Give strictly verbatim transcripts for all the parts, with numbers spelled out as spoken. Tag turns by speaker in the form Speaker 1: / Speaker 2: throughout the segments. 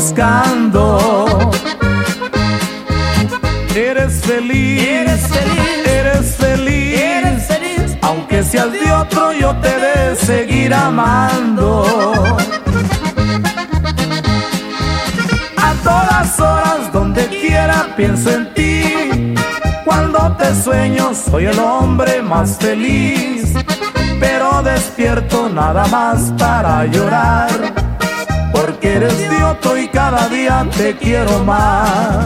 Speaker 1: buscando. Eres feliz,
Speaker 2: Eres feliz,
Speaker 1: eres feliz,
Speaker 2: eres feliz,
Speaker 1: aunque seas de otro yo te he de seguir amando. A todas horas, donde quiera pienso en ti. Cuando te sueño soy el hombre más feliz, pero despierto nada más para llorar, porque eres de otro y cada día te quiero más.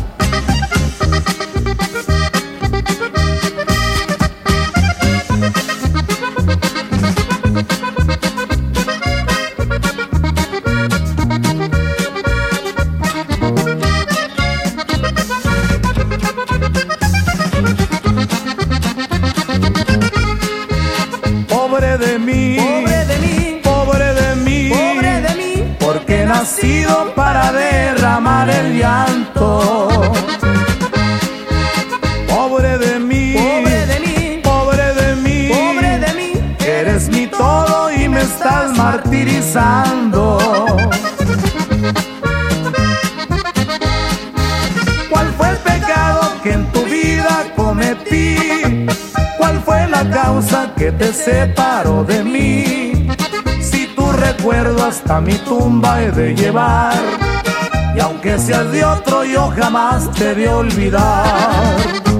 Speaker 1: Pobre de mí,
Speaker 2: pobre de mí,
Speaker 1: pobre de mí,
Speaker 2: pobre de mí,
Speaker 1: porque he nacido para derramar el llanto. Pobre de mí,
Speaker 2: pobre de mí,
Speaker 1: pobre de mí,
Speaker 2: pobre de mí,
Speaker 1: eres mi todo y me estás martirizando. ¿Cuál fue el pecado que en tu vida cometí? ¿Cuál fue la causa que te separó de mí? Si tu recuerdo hasta mi tumba he de llevar, y aunque seas de otro yo jamás te he de olvidar.